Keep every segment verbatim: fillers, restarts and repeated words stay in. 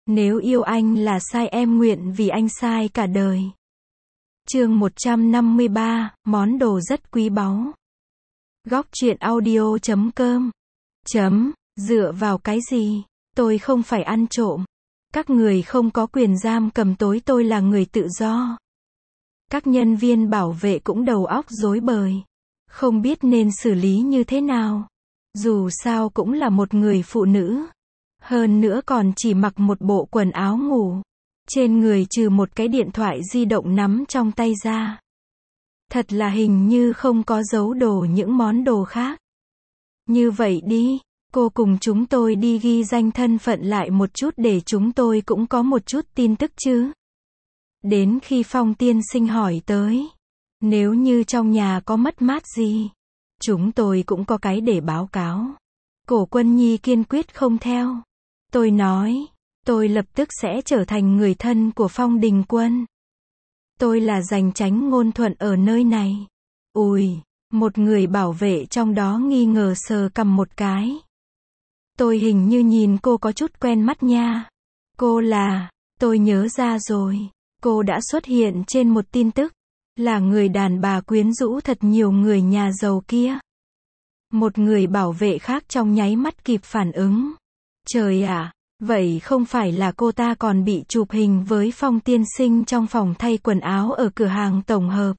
Nếu yêu anh là sai em nguyện vì anh sai cả đời. Chương một trăm năm mươi ba, món đồ rất quý báu. Góc truyện audio chấm com. Chấm, dựa vào cái gì? Tôi không phải ăn trộm. Các người không có quyền giam cầm tối, tôi là người tự do. Các nhân viên bảo vệ cũng đầu óc rối bời. Không biết nên xử lý như thế nào. Dù sao cũng là một người phụ nữ. Hơn nữa còn chỉ mặc một bộ quần áo ngủ. Trên người trừ một cái điện thoại di động nắm trong tay ra. Thật là hình như không có giấu đồ những món đồ khác. Như vậy đi, cô cùng chúng tôi đi ghi danh thân phận lại một chút để chúng tôi cũng có một chút tin tức chứ. Đến khi Phong tiên sinh hỏi tới, nếu như trong nhà có mất mát gì, chúng tôi cũng có cái để báo cáo. Cổ Quân Nhi kiên quyết không theo. Tôi nói, tôi lập tức sẽ trở thành người thân của Phong Đình Quân. Tôi là giành tránh ngôn thuận ở nơi này. Ùi, một người bảo vệ trong đó nghi ngờ sờ cằm một cái. Tôi hình như nhìn cô có chút quen mắt nha. Cô là, tôi nhớ ra rồi. Cô đã xuất hiện trên một tin tức. Là người đàn bà quyến rũ thật nhiều người nhà giàu kia. Một người bảo vệ khác trong nháy mắt kịp phản ứng. Trời ạ, vậy không phải là cô ta còn bị chụp hình với Phong tiên sinh trong phòng thay quần áo ở cửa hàng tổng hợp.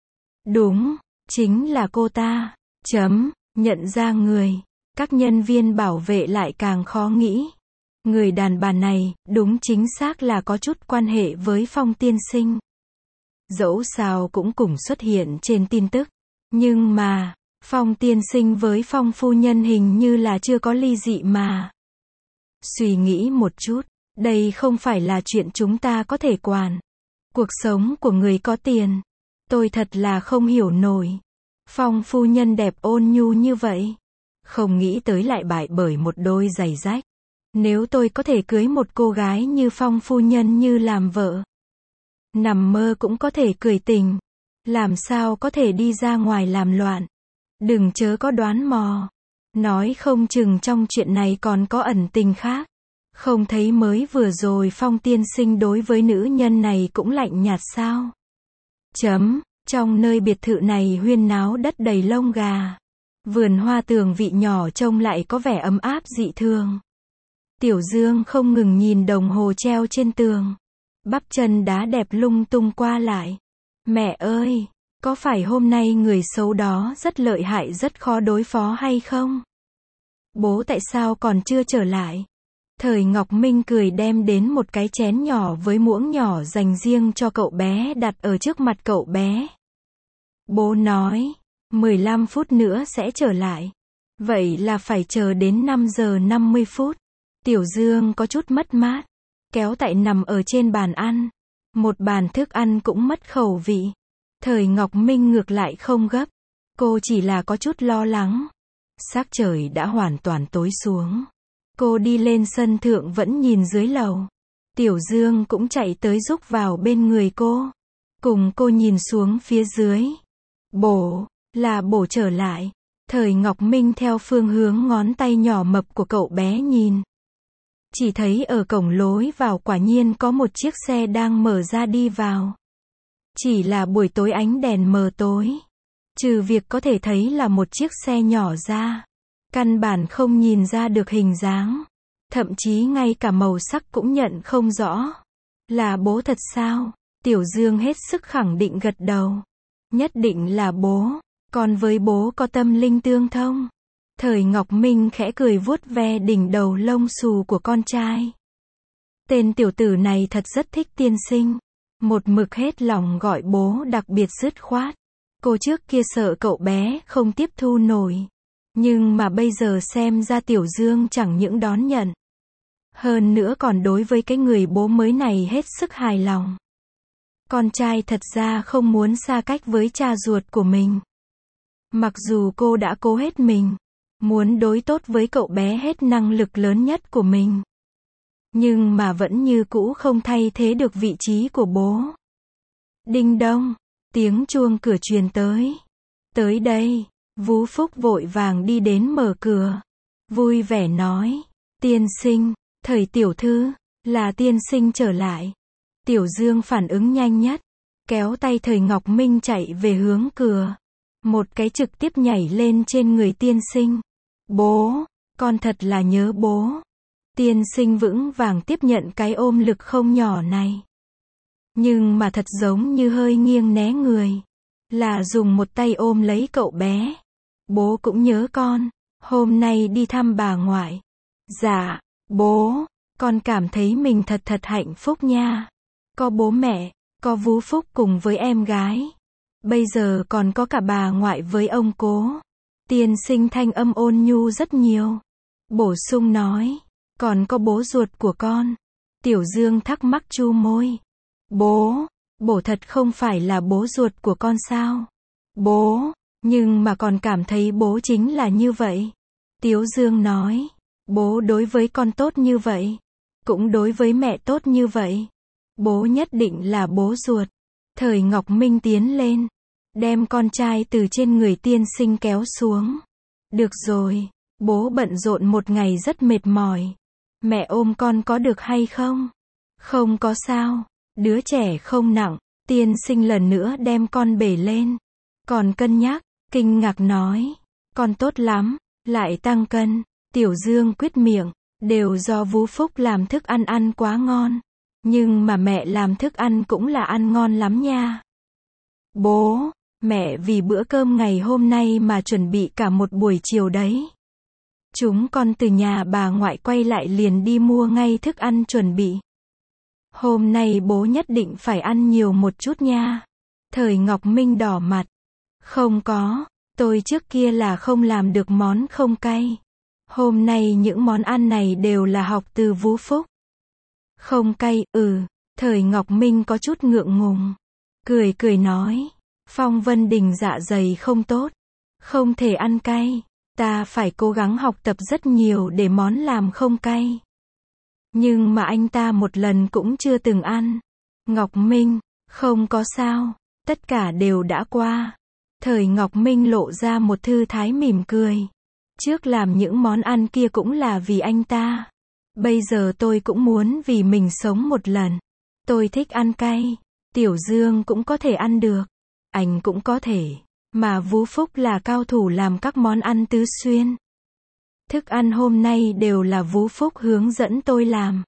Đúng, chính là cô ta. Chấm, nhận ra người. Các nhân viên bảo vệ lại càng khó nghĩ. Người đàn bà này, đúng chính xác là có chút quan hệ với Phong tiên sinh. Dẫu sao cũng cùng xuất hiện trên tin tức. Nhưng mà, Phong tiên sinh với Phong phu nhân hình như là chưa có ly dị mà. Suy nghĩ một chút, đây không phải là chuyện chúng ta có thể quản. Cuộc sống của người có tiền. Tôi thật là không hiểu nổi. Phong phu nhân đẹp ôn nhu như vậy. Không nghĩ tới lại bại bởi một đôi giày rách. Nếu tôi có thể cưới một cô gái như Phong phu nhân như làm vợ. Nằm mơ cũng có thể cười tình. Làm sao có thể đi ra ngoài làm loạn. Đừng chớ có đoán mò. Nói không chừng trong chuyện này còn có ẩn tình khác. Không thấy mới vừa rồi Phong tiên sinh đối với nữ nhân này cũng lạnh nhạt sao? Chấm, trong nơi biệt thự này huyên náo đất đầy lông gà. Vườn hoa tường vị nhỏ trông lại có vẻ ấm áp dị thường. Tiểu Dương không ngừng nhìn đồng hồ treo trên tường. Bắp chân đá đẹp lung tung qua lại. Mẹ ơi! Có phải hôm nay người xấu đó rất lợi hại rất khó đối phó hay không? Bố tại sao còn chưa trở lại? Thời Ngọc Minh cười đem đến một cái chén nhỏ với muỗng nhỏ dành riêng cho cậu bé đặt ở trước mặt cậu bé. Bố nói, mười lăm phút nữa sẽ trở lại. Vậy là phải chờ đến năm giờ năm mươi phút. Tiểu Dương có chút mất mát. Kéo tại nằm ở trên bàn ăn. Một bàn thức ăn cũng mất khẩu vị. Thời Ngọc Minh ngược lại không gấp. Cô chỉ là có chút lo lắng. Sắc trời đã hoàn toàn tối xuống. Cô đi lên sân thượng vẫn nhìn dưới lầu. Tiểu Dương cũng chạy tới rúc vào bên người cô. Cùng cô nhìn xuống phía dưới. Bổ, là bổ trở lại. Thời Ngọc Minh theo phương hướng ngón tay nhỏ mập của cậu bé nhìn. Chỉ thấy ở cổng lối vào quả nhiên có một chiếc xe đang mở ra đi vào. Chỉ là buổi tối ánh đèn mờ tối. Trừ việc có thể thấy là một chiếc xe nhỏ ra. Căn bản không nhìn ra được hình dáng. Thậm chí ngay cả màu sắc cũng nhận không rõ. Là bố thật sao? Tiểu Dương hết sức khẳng định gật đầu. Nhất định là bố. Còn với bố có tâm linh tương thông. Thời Ngọc Minh khẽ cười vuốt ve đỉnh đầu lông xù của con trai. Tên tiểu tử này thật rất thích tiên sinh. Một mực hết lòng gọi bố đặc biệt dứt khoát. Cô trước kia sợ cậu bé không tiếp thu nổi. Nhưng mà bây giờ xem ra Tiểu Dương chẳng những đón nhận. Hơn nữa còn đối với cái người bố mới này hết sức hài lòng. Con trai thật ra không muốn xa cách với cha ruột của mình. Mặc dù cô đã cố hết mình. Muốn đối tốt với cậu bé hết năng lực lớn nhất của mình. Nhưng mà vẫn như cũ không thay thế được vị trí của bố. Đinh đông, tiếng chuông cửa truyền tới. Tới đây, Vú Phúc vội vàng đi đến mở cửa. Vui vẻ nói, tiên sinh, thời tiểu thư, Là tiên sinh trở lại. Tiểu Dương phản ứng nhanh nhất, kéo tay Thời Ngọc Minh chạy về hướng cửa. Một cái trực tiếp nhảy lên trên người tiên sinh. Bố, con thật là nhớ bố. Tiên sinh vững vàng tiếp nhận cái ôm lực không nhỏ này. Nhưng mà thật giống như hơi nghiêng né người. Là dùng một tay ôm lấy cậu bé. Bố cũng nhớ con. Hôm nay đi thăm bà ngoại. Dạ, bố, con cảm thấy mình thật thật hạnh phúc nha. Có bố mẹ, có Vú Phúc cùng với em gái. Bây giờ còn có cả bà ngoại với ông cố. Tiên sinh thanh âm ôn nhu rất nhiều. Bổ sung nói, còn có bố ruột của con. Tiểu Dương thắc mắc chu môi. Bố, bố thật không phải là bố ruột của con sao? Bố, nhưng mà con cảm thấy bố chính là như vậy. Tiểu Dương nói, bố đối với con tốt như vậy. Cũng đối với mẹ tốt như vậy. Bố nhất định là bố ruột. Thời Ngọc Minh tiến lên, đem con trai từ trên người tiên sinh kéo xuống. Được rồi, bố bận rộn một ngày rất mệt mỏi. Mẹ ôm con có được hay không? Không có sao, đứa trẻ không nặng. Tiên sinh lần nữa đem con bể lên. Còn cân nhắc, kinh ngạc nói, con tốt lắm, lại tăng cân. Tiểu Dương quyết miệng, đều do Vú Phúc làm thức ăn ăn quá ngon. Nhưng mà mẹ làm thức ăn cũng là ăn ngon lắm nha. Bố, mẹ vì bữa cơm ngày hôm nay mà chuẩn bị cả một buổi chiều đấy. Chúng con từ nhà bà ngoại quay lại liền đi mua ngay thức ăn chuẩn bị. Hôm nay bố nhất định phải ăn nhiều một chút nha. Thời Ngọc Minh đỏ mặt. Không có, tôi trước kia là không làm được món không cay. Hôm nay những món ăn này đều là học từ Vú Phúc. Không cay, ừ. Thời Ngọc Minh có chút ngượng ngùng. Cười cười nói. Phong Vân Đình dạ dày không tốt. Không thể ăn cay. Ta phải cố gắng học tập rất nhiều để món làm không cay. Nhưng mà anh ta một lần cũng chưa từng ăn. Ngọc Minh, không có sao. Tất cả đều đã qua. Thời Ngọc Minh lộ ra một thư thái mỉm cười. Trước làm những món ăn kia cũng là vì anh ta. Bây giờ tôi cũng muốn vì mình sống một lần. Tôi thích ăn cay. Tiểu Dương cũng có thể ăn được. Anh cũng có thể. Mà Vú Phúc là cao thủ làm các món ăn tứ xuyên. Thức ăn hôm nay đều là Vú Phúc hướng dẫn tôi làm.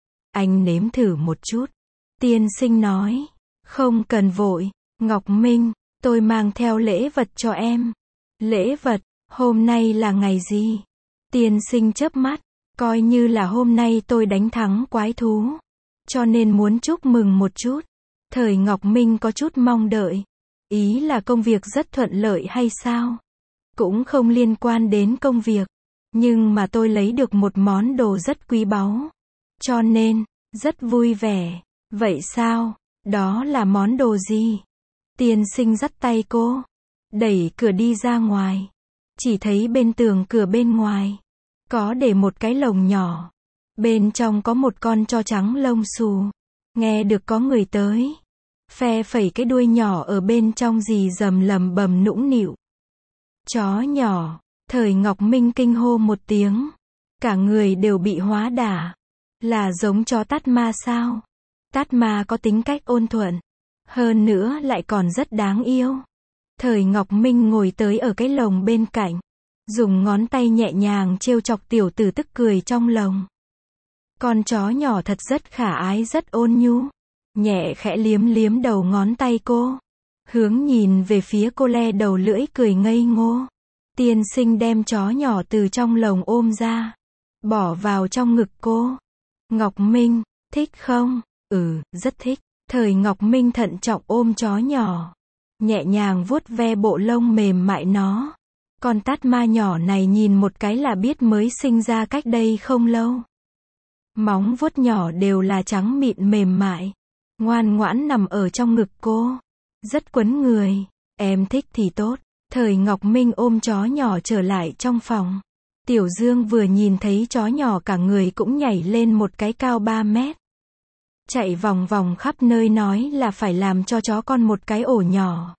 Anh nếm thử một chút. Tiên sinh nói. Không cần vội. Ngọc Minh, tôi mang theo lễ vật cho em. Lễ vật, hôm nay là ngày gì? Tiên sinh chớp mắt. Coi như là hôm nay tôi đánh thắng quái thú. Cho nên muốn chúc mừng một chút. Thời Ngọc Minh có chút mong đợi. Ý là công việc rất thuận lợi hay sao? Cũng không liên quan đến công việc. Nhưng mà tôi lấy được một món đồ rất quý báu. Cho nên, rất vui vẻ. Vậy sao? Đó là món đồ gì? Tiên sinh dắt tay cô. Đẩy cửa đi ra ngoài. Chỉ thấy bên tường cửa bên ngoài. Có để một cái lồng nhỏ. Bên trong có một con chó trắng lông xù. Nghe được có người tới. Phe phẩy cái đuôi nhỏ ở bên trong rì rầm lầm bầm nũng nịu. Chó nhỏ. Thời Ngọc Minh kinh hô một tiếng. Cả người đều bị hóa đả. Là giống chó Tát Ma sao? Tát Ma có tính cách ôn thuận. Hơn nữa lại còn rất đáng yêu. Thời Ngọc Minh ngồi tới ở cái lồng bên cạnh. Dùng ngón tay nhẹ nhàng trêu chọc tiểu tử tức cười trong lồng. Con chó nhỏ thật rất khả ái rất ôn nhu. Nhẹ khẽ liếm liếm đầu ngón tay cô. Hướng nhìn về phía cô le đầu lưỡi cười ngây ngô. Tiên sinh đem chó nhỏ từ trong lồng ôm ra. Bỏ vào trong ngực cô. Ngọc Minh, thích không? Ừ, rất thích. Thời Ngọc Minh thận trọng ôm chó nhỏ. Nhẹ nhàng vuốt ve bộ lông mềm mại nó. Con Tát Ma nhỏ này nhìn một cái là biết mới sinh ra cách đây không lâu. Móng vuốt nhỏ đều là trắng mịn mềm mại. Ngoan ngoãn nằm ở trong ngực cô. Rất quấn người. Em thích thì tốt. Thời Ngọc Minh ôm chó nhỏ trở lại trong phòng. Tiểu Dương vừa nhìn thấy chó nhỏ cả người cũng nhảy lên một cái cao ba mét. Chạy vòng vòng khắp nơi nói là phải làm cho chó con một cái ổ nhỏ.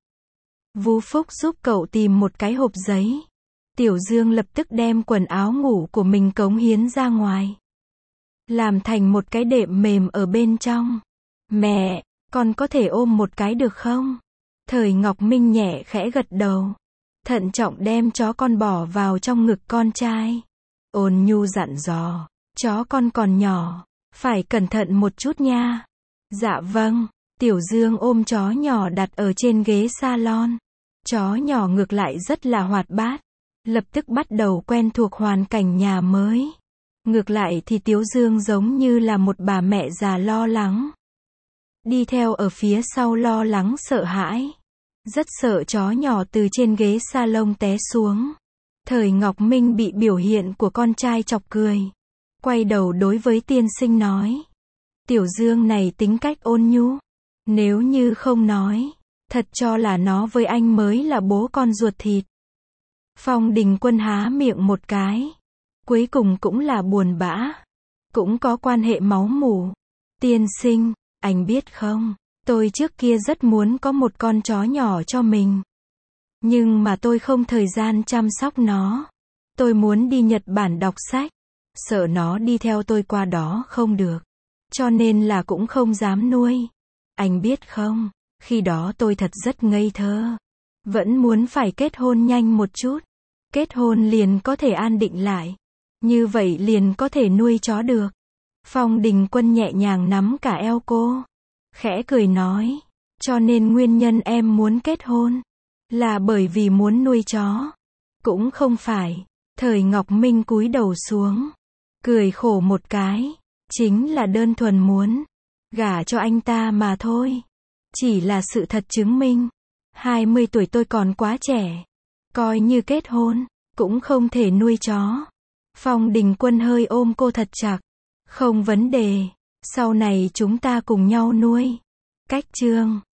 Vú Phúc giúp cậu tìm một cái hộp giấy. Tiểu Dương lập tức đem quần áo ngủ của mình cống hiến ra ngoài. làm thành một cái đệm mềm ở bên trong. Mẹ, con có thể ôm một cái được không? Thời Ngọc Minh nhẹ khẽ gật đầu. Thận trọng đem chó con bỏ vào trong ngực con trai. Ôn nhu dặn dò, chó con còn nhỏ, phải cẩn thận một chút nha. Dạ vâng, Tiểu Dương ôm chó nhỏ đặt ở trên ghế salon. Chó nhỏ ngược lại rất là hoạt bát, lập tức bắt đầu quen thuộc hoàn cảnh nhà mới. Ngược lại thì Tiểu Dương giống như là một bà mẹ già lo lắng. Đi theo ở phía sau lo lắng sợ hãi. Rất sợ chó nhỏ từ trên ghế salon té xuống. Thời Ngọc Minh bị biểu hiện của con trai chọc cười. Quay đầu đối với tiên sinh nói. Tiểu Dương này tính cách ôn nhu. Nếu như không nói, thật cho là nó với anh mới là bố con ruột thịt. Phong Đình Quân há miệng một cái. Cuối cùng cũng là buồn bã. Cũng có quan hệ máu mủ. Tiên sinh, anh biết không, tôi trước kia rất muốn có một con chó nhỏ cho mình. Nhưng mà tôi không thời gian chăm sóc nó. Tôi muốn đi Nhật Bản đọc sách. Sợ nó đi theo tôi qua đó không được. Cho nên là cũng không dám nuôi. Anh biết không, khi đó tôi thật rất ngây thơ. Vẫn muốn phải kết hôn nhanh một chút. Kết hôn liền có thể an định lại. Như vậy liền có thể nuôi chó được. Phong Đình Quân nhẹ nhàng nắm cả eo cô. Khẽ cười nói. Cho nên nguyên nhân em muốn kết hôn là bởi vì muốn nuôi chó. Cũng không phải. Thời Ngọc Minh cúi đầu xuống. Cười khổ một cái. Chính là đơn thuần muốn gả cho anh ta mà thôi. Chỉ là sự thật chứng minh. hai mươi tuổi tôi còn quá trẻ. Coi như kết hôn, cũng không thể nuôi chó. Phong Đình Quân hơi ôm cô thật chặt. Không vấn đề. Sau này chúng ta cùng nhau nuôi. Cách chương